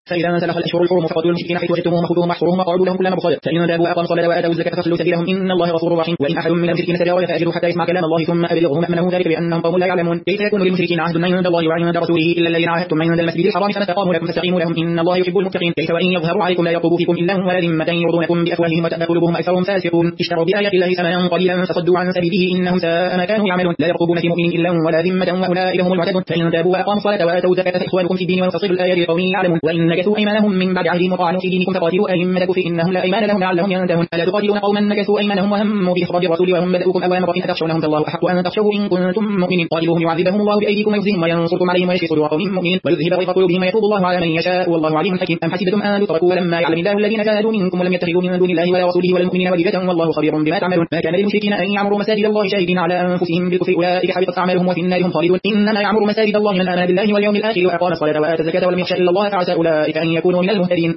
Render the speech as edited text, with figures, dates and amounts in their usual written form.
فإذا انسلخ الأشهر الحرم فقاتلوا المشركين حيث وجدتموهم وخذوهم واحصروهم وقعدوا لهم كل مرصاد فإن تابوا وأقاموا الصلاة وآتوا الزكاة فخلوا سبيلهم إن الله غفور رحيم. وإن أحد من المشركين استجارك فأجره حتى يسمع كلام الله ثم أبلغه مأمنه ذلك بأنهم قوم لا يعلمون. كيف يكون للمشركين عهد عند الله وعند رسوله إلا الذين عاهدتم عند المسجد الحرام فاستقاموا لكم فاستقيموا لهم إن الله يحب المتقين. كيف وإن يظهروا عليكم لا يرقبوا فيكم إلا ولا ذمة يرضونكم بأفواههم وتأبى قلوبهم أكثرهم فاسقون. اشتروا بآيات الله ثمنا قليلا فصدوا عن سبيله إنهم ساء ما كانوا يعملون. لا يرقبون في مؤمن إلا ولا ذمة وأولئك هم المعتدون. فإن تابوا وأقاموا الصلاة وآتوا الزكاة فإخوانكم في الدين ونفصل الآيات لقوم يعلمون. وإن نكثوا أيمانهم من بعد عهدهم وطعنوا في دينكم فقاتلوا أئمة الكفر إنهم لا أيمان لهم لعلهم ينتهون. ألا تقاتلون قوما نكثوا أيمانهم وهموا بإخراج الرسول وهم بدأوكم أول مرة أتخشونهم فالله أحق أن تخشوه إن كنتم مؤمنين. قاتلوهم يعذبهم الله بأيديكم ويخزيهم وينصركم عليهم ويشفي صدور قوم مؤمنين ويذهب غيظ قلوبهم ويتوب الله على من يشاء والله عليم حكيم. أم حسبتم أن تتركوا ولما يعلم الله الذين جاهدوا منكم ولم يتخذوا من دون الله ولا رسوله ولا المؤمنين وليجة والله خبير بما تعملون. ما كان للمشركين أن يعمروا مساجد الله شاهدين على أنفسهم بالكفر أولئك حبطت أعمالهم وفي النار هم خالدون. إنما يعمر مساجد الله من آمن بالله واليوم الآخر وأقام الصلاة وآتى الزكاة ولم يخش إلا الله فعسى أولئك أن يكونوا من المهتدين.